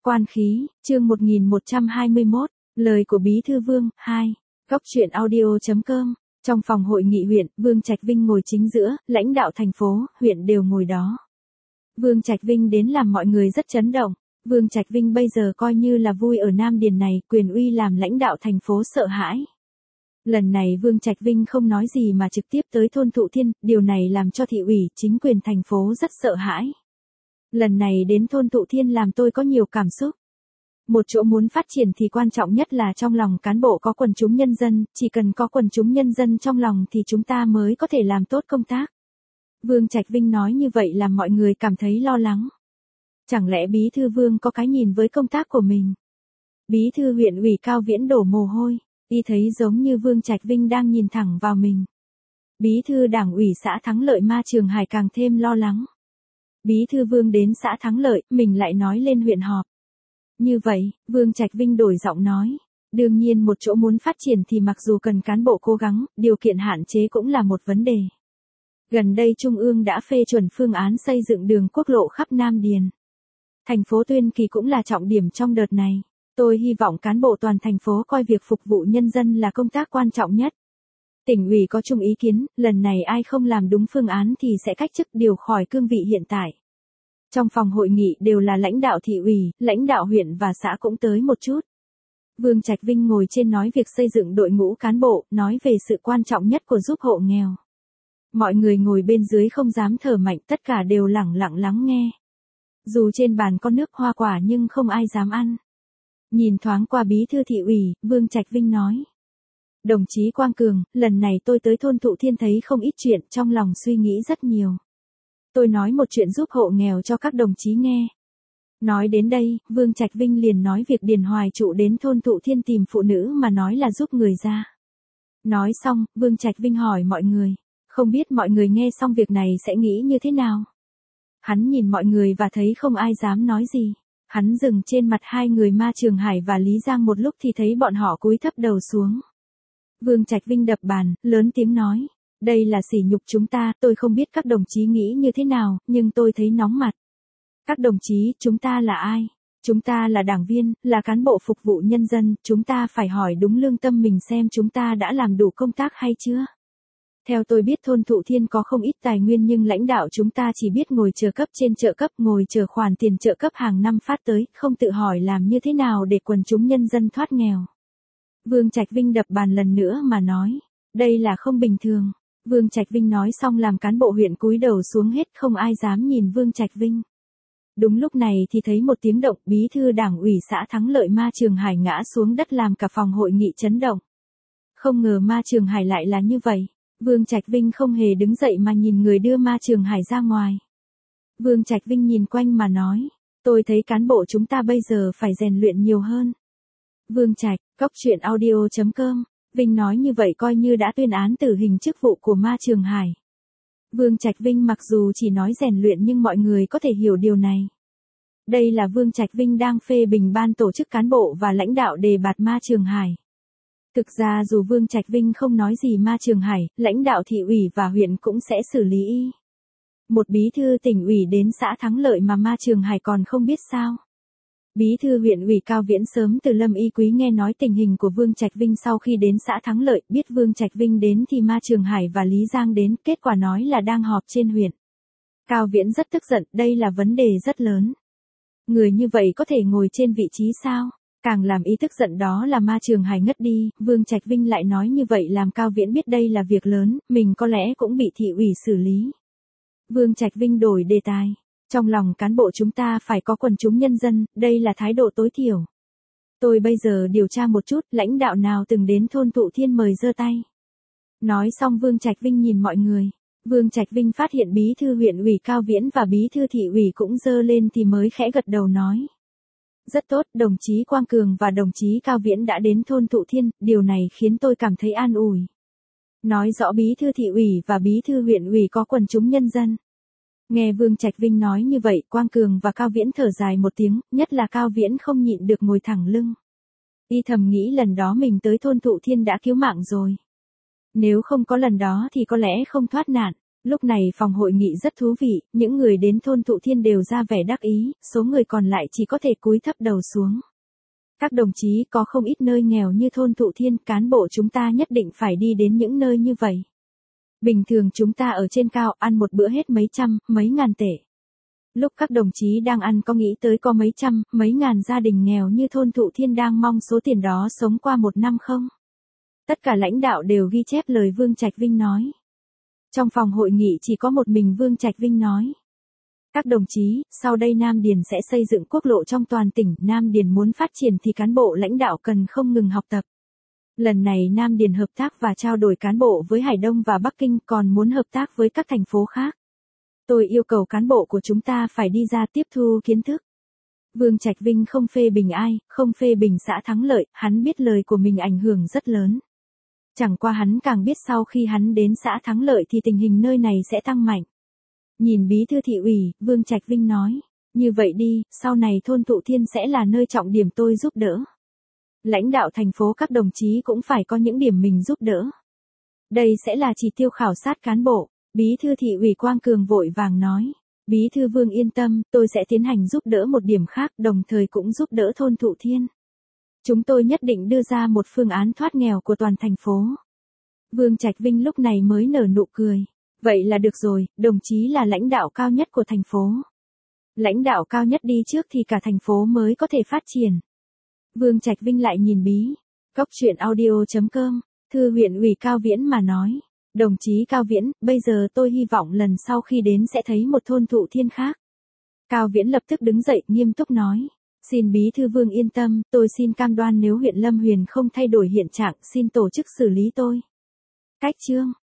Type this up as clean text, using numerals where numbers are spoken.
Quan khí, chương 1121, lời của Bí thư Vương, 2. Góc truyện audio.com. Trong phòng hội nghị huyện, Vương Trạch Vinh ngồi chính giữa, lãnh đạo thành phố, huyện đều ngồi đó. Vương Trạch Vinh đến làm mọi người rất chấn động. Vương Trạch Vinh bây giờ coi như là vui ở Nam Điền này, quyền uy làm lãnh đạo thành phố sợ hãi. Lần này Vương Trạch Vinh không nói gì mà trực tiếp tới thôn Thụ Thiên, điều này làm cho thị ủy, chính quyền thành phố rất sợ hãi. Lần này đến thôn Thụ Thiên làm tôi có nhiều cảm xúc. Một chỗ muốn phát triển thì quan trọng nhất là trong lòng cán bộ có quần chúng nhân dân, chỉ cần có quần chúng nhân dân trong lòng thì chúng ta mới có thể làm tốt công tác. Vương Trạch Vinh nói như vậy làm mọi người cảm thấy lo lắng. Chẳng lẽ Bí thư Vương có cái nhìn với công tác của mình? Bí thư huyện ủy Cao Viễn đổ mồ hôi, y thấy giống như Vương Trạch Vinh đang nhìn thẳng vào mình. Bí thư Đảng ủy xã Thắng Lợi Ma Trường Hải càng thêm lo lắng. Bí thư Vương đến xã Thắng Lợi, mình lại nói lên huyện họp. Như vậy, Vương Trạch Vinh đổi giọng nói. Đương nhiên một chỗ muốn phát triển thì mặc dù cần cán bộ cố gắng, điều kiện hạn chế cũng là một vấn đề. Gần đây Trung ương đã phê chuẩn phương án xây dựng đường quốc lộ khắp Nam Điền. Thành phố Tuyên Kỳ cũng là trọng điểm trong đợt này. Tôi hy vọng cán bộ toàn thành phố coi việc phục vụ nhân dân là công tác quan trọng nhất. Tỉnh ủy có chung ý kiến, lần này ai không làm đúng phương án thì sẽ cách chức điều khỏi cương vị hiện tại. Trong phòng hội nghị đều là lãnh đạo thị ủy, lãnh đạo huyện và xã cũng tới một chút. Vương Trạch Vinh ngồi trên nói việc xây dựng đội ngũ cán bộ, nói về sự quan trọng nhất của giúp hộ nghèo. Mọi người ngồi bên dưới không dám thở mạnh, tất cả đều lẳng lặng lắng nghe. Dù trên bàn có nước hoa quả nhưng không ai dám ăn. Nhìn thoáng qua bí thư thị ủy, Vương Trạch Vinh nói. Đồng chí Quang Cường, lần này tôi tới thôn Thụ Thiên thấy không ít chuyện, trong lòng suy nghĩ rất nhiều. Tôi nói một chuyện giúp hộ nghèo cho các đồng chí nghe. Nói đến đây, Vương Trạch Vinh liền nói việc Điền Hoài Trụ đến thôn Thụ Thiên tìm phụ nữ mà nói là giúp người ra. Nói xong, Vương Trạch Vinh hỏi mọi người. Không biết mọi người nghe xong việc này sẽ nghĩ như thế nào? Hắn nhìn mọi người và thấy không ai dám nói gì. Hắn dừng trên mặt hai người Ma Trường Hải và Lý Giang một lúc thì thấy bọn họ cúi thấp đầu xuống. Vương Trạch Vinh đập bàn, lớn tiếng nói. Đây là sỉ nhục chúng ta, tôi không biết các đồng chí nghĩ như thế nào, nhưng tôi thấy nóng mặt. Các đồng chí, chúng ta là ai? Chúng ta là đảng viên, là cán bộ phục vụ nhân dân, chúng ta phải hỏi đúng lương tâm mình xem chúng ta đã làm đủ công tác hay chưa? Theo tôi biết thôn Thụ Thiên có không ít tài nguyên nhưng lãnh đạo chúng ta chỉ biết ngồi chờ cấp trên trợ cấp, ngồi chờ khoản tiền trợ cấp hàng năm phát tới, không tự hỏi làm như thế nào để quần chúng nhân dân thoát nghèo. Vương Trạch Vinh đập bàn lần nữa mà nói, đây là không bình thường. Vương Trạch Vinh nói xong làm cán bộ huyện cúi đầu xuống hết, không ai dám nhìn Vương Trạch Vinh. Đúng lúc này thì thấy một tiếng động, bí thư Đảng ủy xã Thắng Lợi Ma Trường Hải ngã xuống đất làm cả phòng hội nghị chấn động. Không ngờ Ma Trường Hải lại là như vậy. Vương Trạch Vinh không hề đứng dậy mà nhìn người đưa Ma Trường Hải ra ngoài. Vương Trạch Vinh nhìn quanh mà nói, tôi thấy cán bộ chúng ta bây giờ phải rèn luyện nhiều hơn. Vương Trạch, góc truyện audio.com. Vinh nói như vậy coi như đã tuyên án tử hình chức vụ của Ma Trường Hải. Vương Trạch Vinh mặc dù chỉ nói rèn luyện nhưng mọi người có thể hiểu điều này. Đây là Vương Trạch Vinh đang phê bình ban tổ chức cán bộ và lãnh đạo đề bạt Ma Trường Hải. Thực ra dù Vương Trạch Vinh không nói gì Ma Trường Hải, lãnh đạo thị ủy và huyện cũng sẽ xử lý y. Một bí thư tỉnh ủy đến xã Thắng Lợi mà Ma Trường Hải còn không biết sao. Bí thư huyện ủy Cao Viễn sớm từ Lâm Y Quý nghe nói tình hình của Vương Trạch Vinh sau khi đến xã Thắng Lợi, biết Vương Trạch Vinh đến thì Ma Trường Hải và Lý Giang đến, kết quả nói là đang họp trên huyện. Cao Viễn rất tức giận, đây là vấn đề rất lớn. Người như vậy có thể ngồi trên vị trí sao? Càng làm ý tức giận đó là Ma Trường Hải ngất đi, Vương Trạch Vinh lại nói như vậy làm Cao Viễn biết đây là việc lớn, mình có lẽ cũng bị thị ủy xử lý. Vương Trạch Vinh đổi đề tài. Trong lòng cán bộ chúng ta phải có quần chúng nhân dân, đây là thái độ tối thiểu. Tôi bây giờ điều tra một chút, lãnh đạo nào từng đến thôn Thụ Thiên mời giơ tay. Nói xong Vương Trạch Vinh nhìn mọi người. Vương Trạch Vinh phát hiện bí thư huyện ủy Cao Viễn và bí thư thị ủy cũng giơ lên thì mới khẽ gật đầu nói. Rất tốt, đồng chí Quang Cường và đồng chí Cao Viễn đã đến thôn Thụ Thiên, điều này khiến tôi cảm thấy an ủi. Nói rõ bí thư thị ủy và bí thư huyện ủy có quần chúng nhân dân. Nghe Vương Trạch Vinh nói như vậy, Quang Cường và Cao Viễn thở dài một tiếng, nhất là Cao Viễn không nhịn được ngồi thẳng lưng. Y thầm nghĩ lần đó mình tới thôn Thụ Thiên đã cứu mạng rồi. Nếu không có lần đó thì có lẽ không thoát nạn. Lúc này phòng hội nghị rất thú vị, những người đến thôn Thụ Thiên đều ra vẻ đắc ý, số người còn lại chỉ có thể cúi thấp đầu xuống. Các đồng chí, có không ít nơi nghèo như thôn Thụ Thiên, cán bộ chúng ta nhất định phải đi đến những nơi như vậy. Bình thường chúng ta ở trên cao ăn một bữa hết mấy trăm, mấy ngàn tệ. Lúc các đồng chí đang ăn có nghĩ tới có mấy trăm, mấy ngàn gia đình nghèo như thôn Thụ Thiên đang mong số tiền đó sống qua một năm không? Tất cả lãnh đạo đều ghi chép lời Vương Trạch Vinh nói. Trong phòng hội nghị chỉ có một mình Vương Trạch Vinh nói. Các đồng chí, sau đây Nam Điền sẽ xây dựng quốc lộ trong toàn tỉnh, Nam Điền muốn phát triển thì cán bộ lãnh đạo cần không ngừng học tập. Lần này Nam Điền hợp tác và trao đổi cán bộ với Hải Đông và Bắc Kinh, còn muốn hợp tác với các thành phố khác. Tôi yêu cầu cán bộ của chúng ta phải đi ra tiếp thu kiến thức. Vương Trạch Vinh không phê bình ai, không phê bình xã Thắng Lợi, hắn biết lời của mình ảnh hưởng rất lớn. Chẳng qua hắn càng biết sau khi hắn đến xã Thắng Lợi thì tình hình nơi này sẽ tăng mạnh. Nhìn bí thư thị ủy, Vương Trạch Vinh nói, như vậy đi, sau này thôn Thụ Thiên sẽ là nơi trọng điểm tôi giúp đỡ. Lãnh đạo thành phố các đồng chí cũng phải có những điểm mình giúp đỡ. Đây sẽ là chỉ tiêu khảo sát cán bộ, bí thư thị ủy Quang Cường vội vàng nói. Bí thư Vương yên tâm, tôi sẽ tiến hành giúp đỡ một điểm khác, đồng thời cũng giúp đỡ thôn Thụ Thiên. Chúng tôi nhất định đưa ra một phương án thoát nghèo của toàn thành phố. Vương Trạch Vinh lúc này mới nở nụ cười. Vậy là được rồi, đồng chí là lãnh đạo cao nhất của thành phố. Lãnh đạo cao nhất đi trước thì cả thành phố mới có thể phát triển. Vương Trạch Vinh lại nhìn bí. Cốc truyện audio.com, thư huyện ủy Cao Viễn mà nói. Đồng chí Cao Viễn, bây giờ tôi hy vọng lần sau khi đến sẽ thấy một thôn Thụ Thiên khác. Cao Viễn lập tức đứng dậy, nghiêm túc nói. Xin bí thư Vương yên tâm, tôi xin cam đoan nếu huyện Lâm Huyền không thay đổi hiện trạng, xin tổ chức xử lý tôi. Cách chương